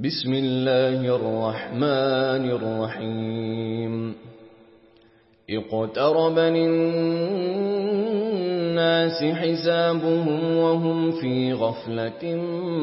بسم الله الرحمن الرحيم اقترب للناس حسابهم وهم في غفلة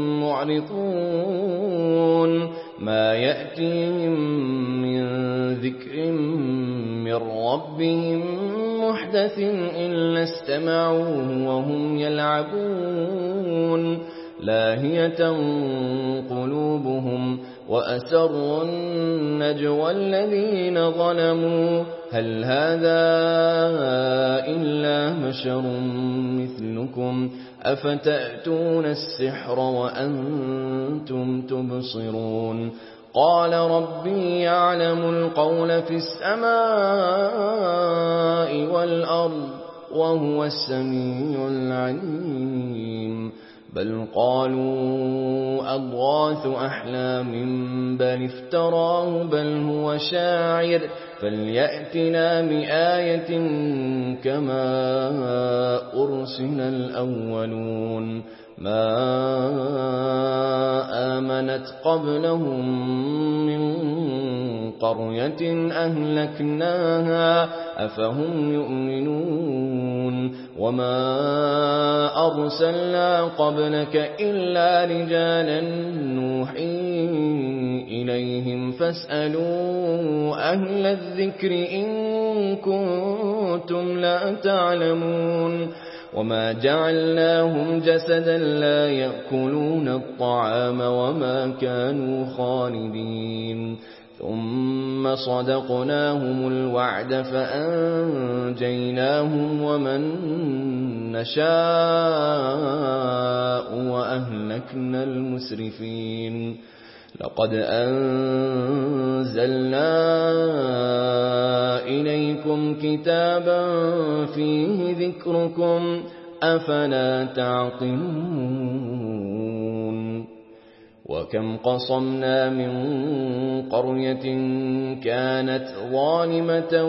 معرضون ما يأتيهم من ذكر من ربهم محدث إلا استمعوه وهم يلعبون لاهية قلوبهم وأسروا النجوى الذين ظلموا هل هذا إلا بشر مثلكم أفتأتون السحر وأنتم تبصرون قال ربي يعلم القول في السماء والأرض وهو السميع العليم بل قالوا أضغاث أحلام بل افتراه بل هو شاعر فليأتنا بآية كما أرسل الأولون ما آمنت قبلهم من قرية أهلكناها أفهم يؤمنون وما أرسلنا قبلك إلا رجالا نوحي إليهم فاسألوا أهل الذكر إن كنتم لا تعلمون وما جعلناهم جسدا لا يأكلون الطعام وما كانوا خالدين ثم صدقناهم الوعد فأنجيناهم ومن نشاء وأهلكنا المسرفين لقد أنزلنا إليكم كتابا فيه ذكركم أفلا تعقلون وكم قصمنا من قرية كانت ظالمة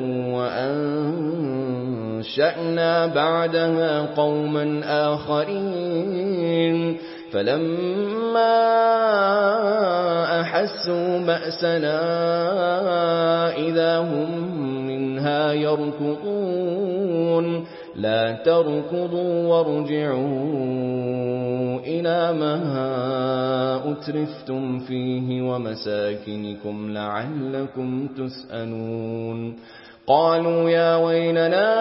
وأنشأنا بعدها قوما آخرين فلما أحسوا بأسنا إذا هم منها يركضون لا تركضوا وارجعوا إلى ما أترفتم فيه ومساكنكم لعلكم تسألون قالوا يا ويلنا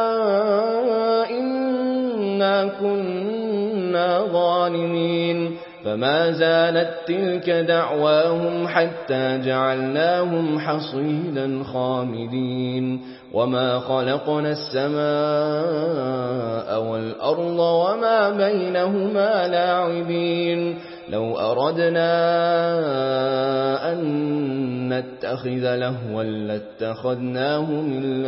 إنا كنا ظالمين فما زالت تلك دعواهم حتى جعلناهم حصيدا خامدين وما خلقنا السماء والأرض وما بينهما لاعبين لو أردنا أن نتخذ لهوا لاتخذناه من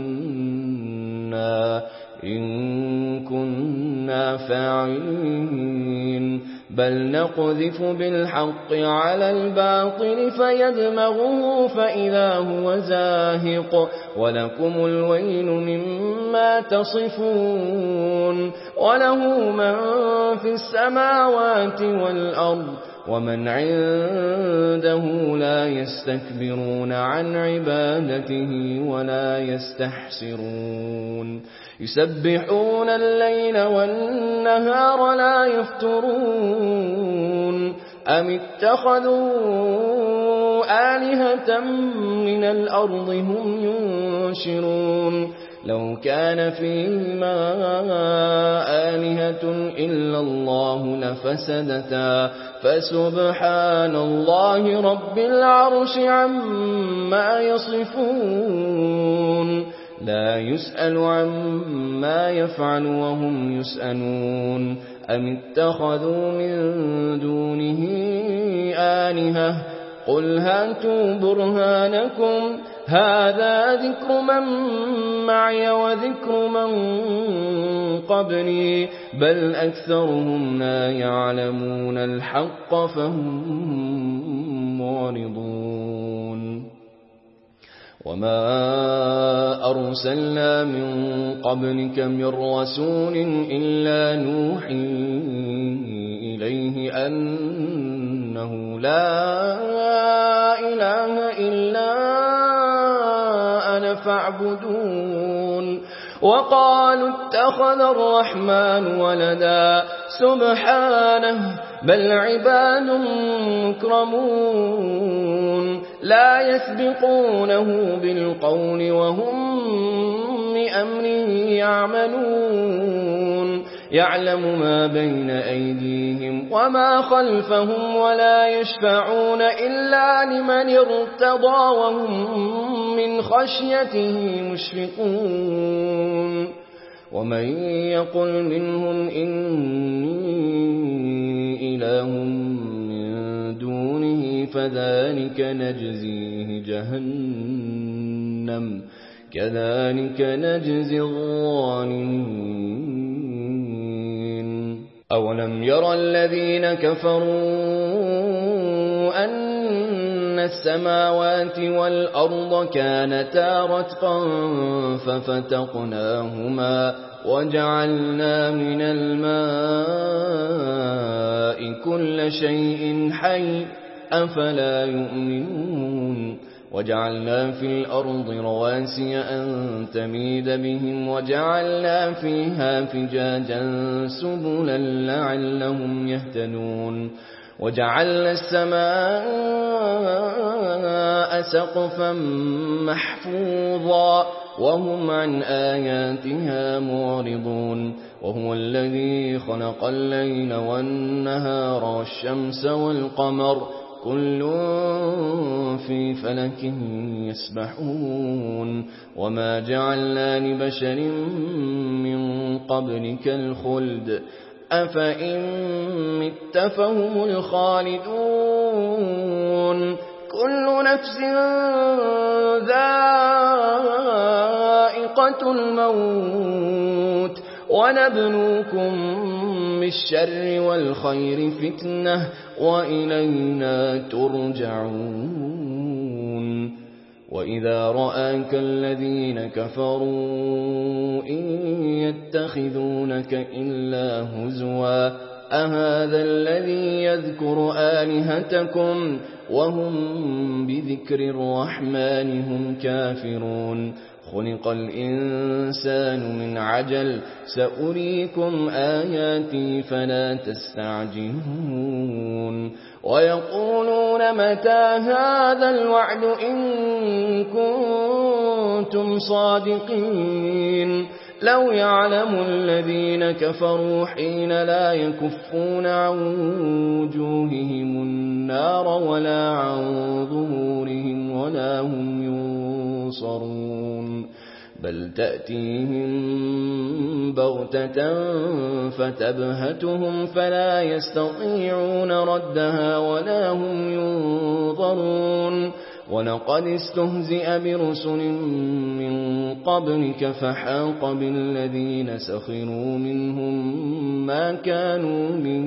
لدنا إن كنا فاعلين بل نقذف بالحق على الباطل فيدمغه فإذا هو زاهق ولكم الويل مما تصفون وله من في السماوات والأرض ومن عنده لا يستكبرون عن عبادته ولا يستحسرون يسبحون الليل والنهار لا يفترون أم اتخذوا آلهة من الأرض هم ينشرون لو كان فيهما آلهة إلا الله لفسدتا فسبحان الله رب العرش عما يصفون لا يسأل عما يفعل وهم يسألون أم اتخذوا من دونه آلهة قل هاتوا برهانكم هذا ذكر من معي وذكر من قبلي بل أكثرهم لا يعلمون الحق فهم معرضون وما أرسلنا من قبلك من رسول إلا نوحي إليه أن أنه لا إله إلا أنا فاعبدون وقالوا اتخذ الرحمن ولدا سبحانه بل عباد مكرمون لا يسبقونه بالقول وهم بأمره يعملون يعلم ما بين أيديهم وما خلفهم ولا يشفعون إلا لمن ارتضى وهم من خشيته مشفقون ومن يقل منهم إني إله من دونه فذلك نجزيه جهنم كذلك نجزي الظالمين أولم يرى الذين كفروا أن السماوات والأرض كانتا رتقا ففتقناهما وجعلنا من الماء كل شيء حي أفلا يؤمنون وجعلنا في الأرض رواسي أن تميد بهم وجعلنا فيها فجاجا سبلا لعلهم يهتدون وجعلنا السماء سقفا محفوظا وهم عن آياتها معرضون وهو الذي خلق الليل والنهار والشمس والقمر كل في فلك يسبحون وما جعلنا لبشر من قبلك الخلد أفإن مت فهم الخالدون كل نفس ذائقة الموت ونبلوكم بالشر والخير فتنة وإلينا ترجعون وإذا رآك الذين كفروا إن يتخذونك إلا هزوا أهذا الذي يذكر آلهتكم وهم بذكر الرحمن هم كافرون خلق الإنسان من عجل سأريكم آياتي فلا تستعجلون ويقولون متى هذا الوعد إن كنتم صادقين لو يعلم الذين كفروا حين لا يكفون عن وجوههم النار ولا عن ظهورهم ولا هم ينصرون بل تأتيهم بغتة فتبهتهم فلا يستطيعون ردها ولا هم ينظرون ولقد استهزئ برسل من قبلك فحاق بالذين سخروا منهم ما كانوا به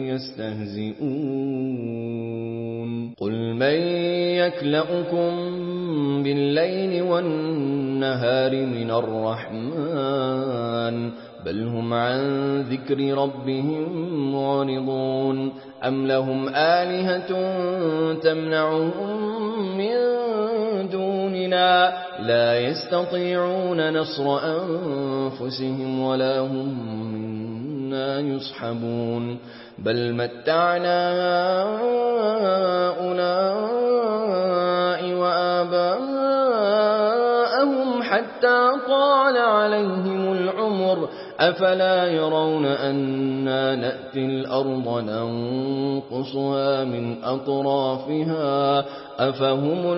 يستهزئون قل من يكلؤكم بالليل والنهار من الرحمن بل هم عن ذكر ربهم معرضون أم لهم آلهة تمنعهم من دوننا لا يستطيعون نصر أنفسهم ولا هم منا يصحبون بل متعنا هؤلاء وآباءهم حتى طال عليهم العمر أفلا يرون أنا نأتي الأرض ننقصها من أطرافها أفهم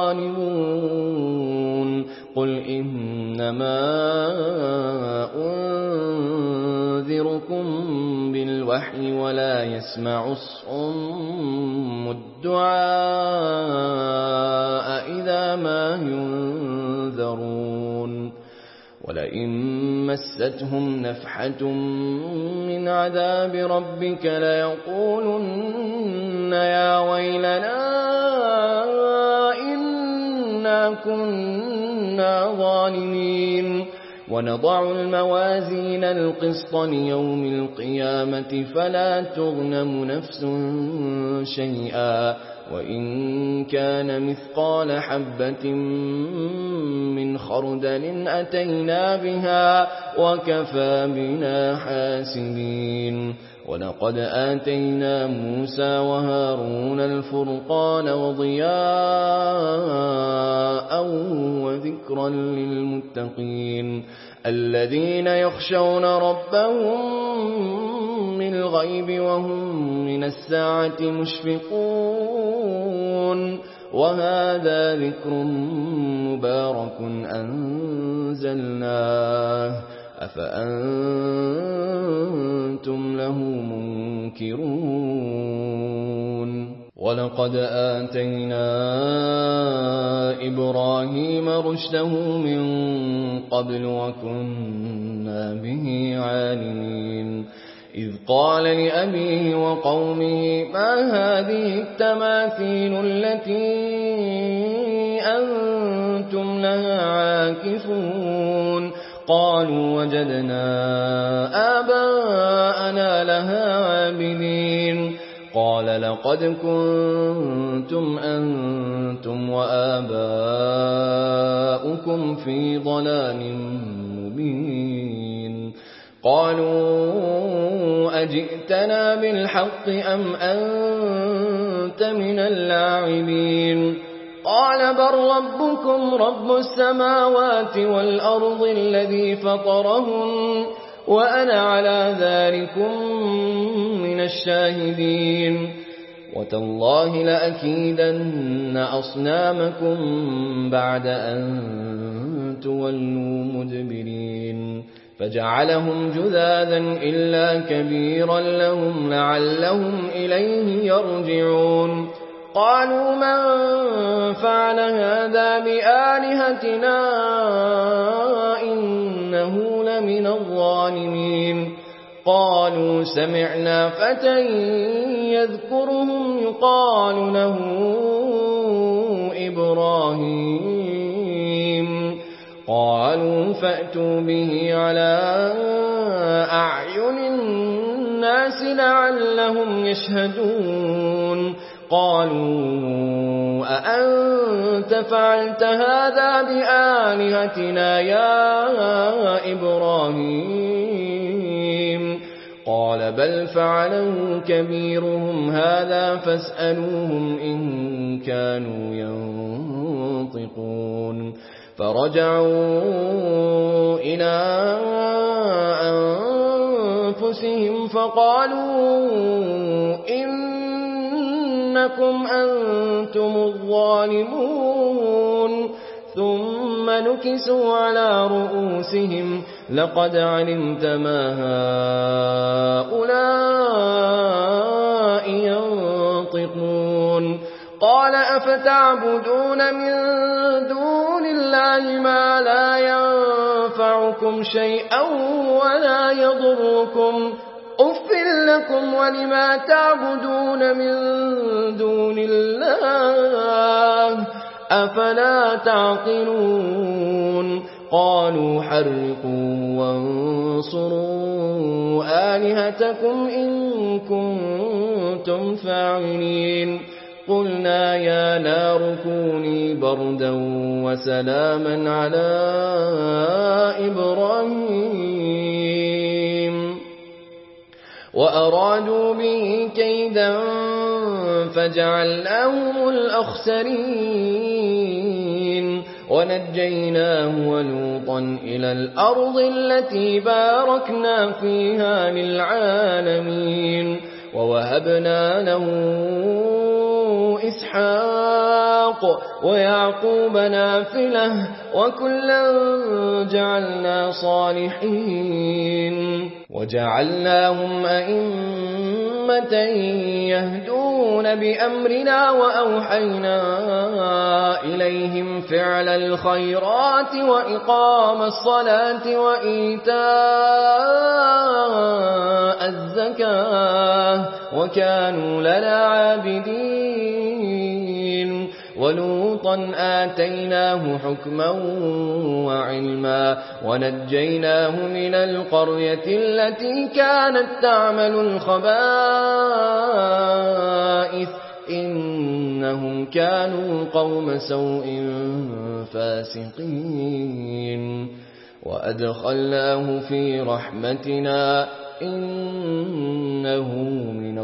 الغالبون قل إنما أنذركم بالوحي ولا يسمع الصم الدعاء إذا ما ينذرون ولئن مستهم نفحة من عذاب ربك ليقولن يا ويلنا إنا كنا ظالمين ونضع الموازين القسط ليوم القيامة فلا تظلم نفس شيئا وإن كان مثقال حبة من خردل أتينا بها وكفى بنا حاسبين ولقد آتينا موسى وهارون الفرقان وضياء وذكرا للمتقين الذين يخشون ربهم بالغيب وهم من الساعة مشفقون وهذا ذكر مبارك أنزلناه أفأنتم له منكرون ولقد آتينا إبراهيم رشده من قبل وكنا به عالمين إذ قال لأبيه وقومه ما هذه التماثيل التي أنتم لها عاكفون قالوا وجدنا آباءنا لها عابدين قال لقد كنتم أنتم وآباؤكم في ضلال مبين قالوا أجئتنا بالحق أم أنت من اللاعبين قال بل ربكم رب السماوات والأرض الذي فطرهن وأنا على ذلكم من الشاهدين وتالله لأكيدن أصنامكم بعد أن تولوا مدبرين فجعلهم جذاذا إلا كبيرا لهم لعلهم إليه يرجعون قالوا من فعل هذا بآلهتنا إنه لمن الظالمين قالوا سمعنا فتى يذكرهم يقال له إبراهيم قالوا فأتوا به على أعين الناس لعلهم يشهدون قالوا أأنت فعلت هذا بآلهتنا يا إبراهيم قال بل فعله كبيرهم هذا فاسألوهم إن كانوا ينطقون فرجعوا إلى أنفسهم فقالوا إنكم أنتم الظالمون ثم نكسوا على رؤوسهم لقد علمت ما هؤلاء ينطقون قال أفتعبدون من دون الله ما لا ينفعكم شيئا ولا يضركم أفٍ لكم ولما تعبدون من دون الله أفلا تعقلون قالوا حرقوا وانصروا آلهتكم إن كنتم فاعلين قلنا يا نار كوني بردا وسلاما على إبراهيم وأرادوا به كيدا فجعلناهم الأخسرين ونجيناه ولوطا إلى الأرض التي باركنا فيها للعالمين ووهبنا له إسحاق ويعقوب نافلة وكلا جعلنا صالحين وجعلناهم أئمة يهدون بأمرنا وأوحينا إليهم فعل الخيرات وإقام الصلاة وإيتاء الزكاة وكانوا لنا عابدين ولوطا آتيناه حكما وعلما ونجيناه من القرية التي كانت تعمل الخبائث إنهم كانوا قوم سوء فاسقين وأدخلناه في رحمتنا إنه من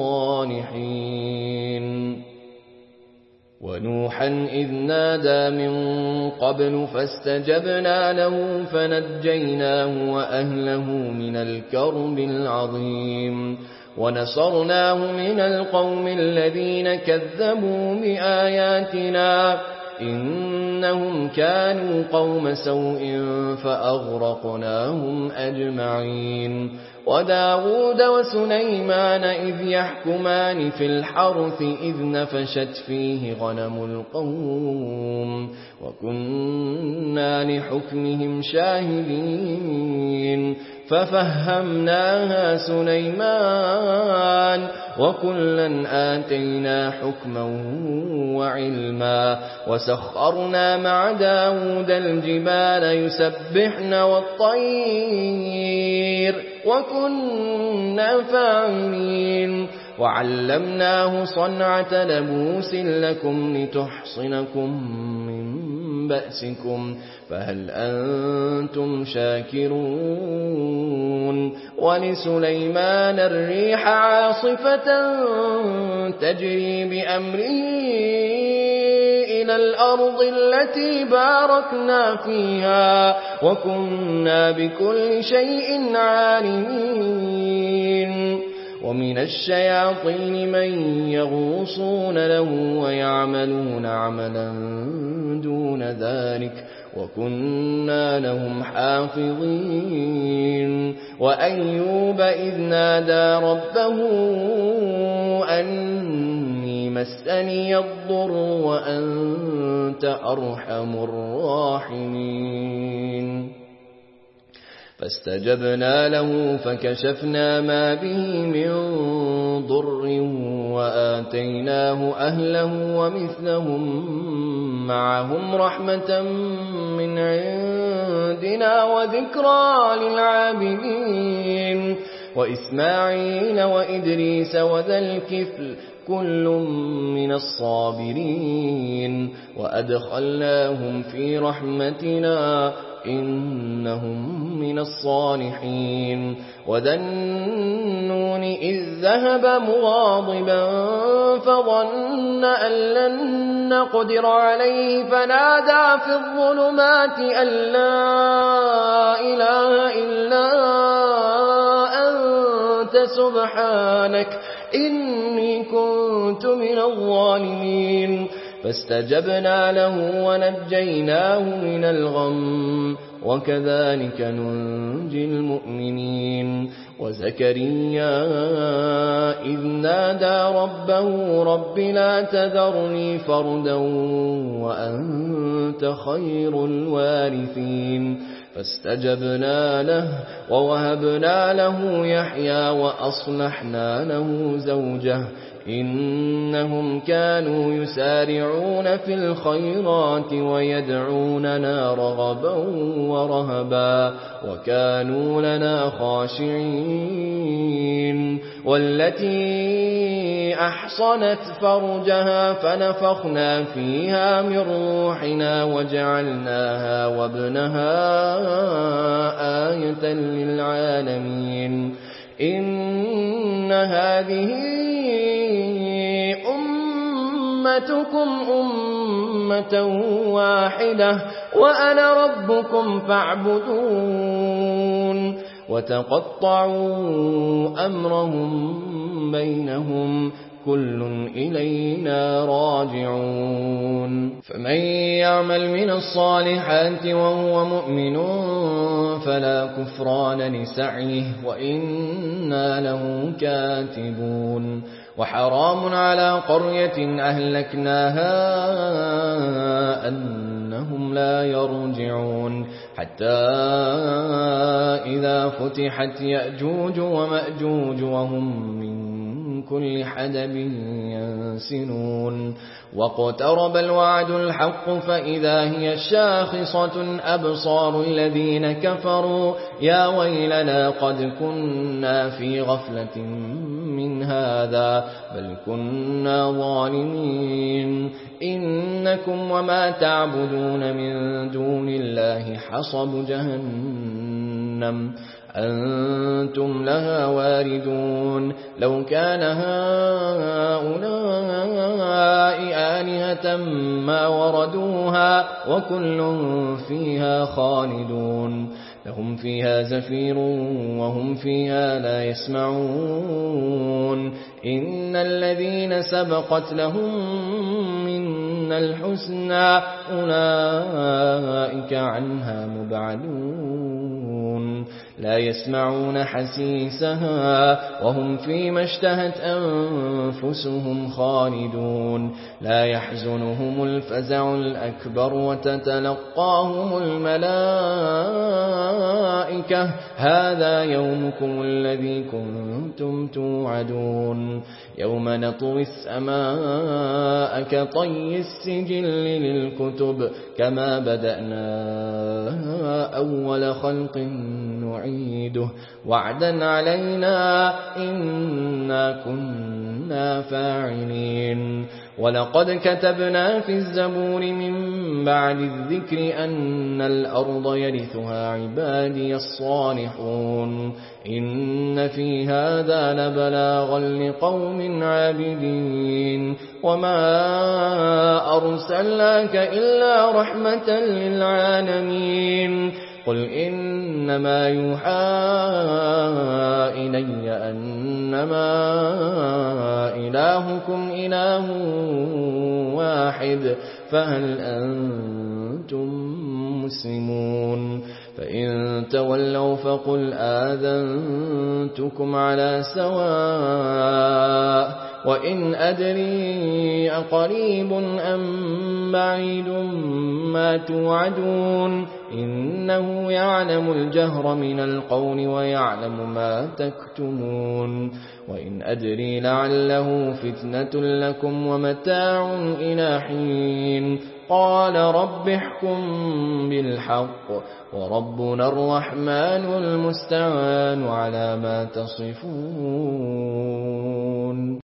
الصالحين ونوحا إذ نادى من قبل فاستجبنا له فنجيناه وأهله من الكرب العظيم ونصرناه من القوم الذين كذبوا بآياتنا إنهم كانوا قوم سوء فأغرقناهم أجمعين وداود وسليمان إذ يحكمان في الحرث إذ نفشت فيه غنم القوم وكنا لحكمهم شاهدين ففهمناها سليمان وكلا آتينا حكما وعلما وسخرنا مع داود الجبال يسبحن والطير وكنا فاعلين وعلمناه صنعة لبوس لكم لتحصنكم من بأسكم فهل أنتم شاكرون ولسليمان الريح عاصفة تجري بأمره إلى الأرض التي باركنا فيها وكنا بكل شيء عالمين ومن الشياطين من يغوصون له ويعملون عملا دون ذلك وكنا لهم حافظين وأيوب إذ نادى ربه أني مسني الضر وأنت أرحم الراحمين فاستجبنا له فكشفنا ما به من ضر وآتيناه أهله ومثلهم معهم رحمة من عندنا وذكرى للعابدين وإسماعيل وإدريس وذا الكفل كل من الصابرين وأدخلناهم في رحمتنا إنهم من الصالحين وذا النون إذ ذهب مغاضبا فظن أن لن نقدر عليه فنادى في الظلمات أن لا إله إلا أنت سبحانك إني كنت من الظالمين فاستجبنا له ونجيناه من الغم وكذلك ننجي المؤمنين وزكريا إذ نادى ربه رب لا تذرني فردا وأنت خير الوارثين فاستجبنا له ووهبنا له يحيى وأصلحنا له زوجه إنهم كانوا يسارعون في الخيرات ويدعوننا رغبا ورهبا وكانوا لنا خاشعين والتي أحصنت فرجها فنفخنا فيها من روحنا وجعلناها وابنها آية للعالمين إن هذه أمتكم أمة واحدة وأنا ربكم فاعبدون وتقطعوا أمرهم بينهم كل إلينا راجعون فمن يعمل من الصالحات وهو مؤمن فلا كفران لسعيه وإنا له كاتبون وحرام على قرية أهلكناها أنهم لا يرجعون حتى إذا فتحت يأجوج ومأجوج وهم من كل حدب ينسلون واقترب الوعد الحق فإذا هي شاخصة أبصار الذين كفروا يا ويلنا قد كنا في غفلة من هذا بل كنا ظالمين إنكم وما تعبدون من دون الله حصب جهنم أنتم لها واردون لو كان هؤلاء آلهة ما وردوها وكل فيها خالدون لهم فيها زفير وهم فيها لا يسمعون إن الذين سبقت لهم منا الحسنى أولئك عنها مبعدون لا يسمعون حسيسها وهم فيما اشتهت أنفسهم خالدون لا يحزنهم الفزع الأكبر وتتلقاهم الملائكة هذا يومكم الذي كنتم توعدون يوم نطوي السماء كطي السجل للكتب كما بدأنا أول خلق نعيده وعدا علينا إنا كنا فاعلين ولقد كتبنا في الزبور من بعد الذكر أن الأرض يرثها عبادي الصالحون إن في هذا لبلاغا لقوم عابدين وما أرسلناك إلا رحمة للعالمين قل إنما يوحى إلي أنما إلهكم إله واحد فهل أنتم مسلمون فإن تولوا فقل آذنتكم على سواء وإن أدري أقريب أم بعيد ما توعدون إنه يعلم الجهر من القول ويعلم ما تكتمون وإن أدري لعله فتنة لكم ومتاع إلى حين قال رب احكم بالحق وربنا الرحمن المستعان على ما تصفون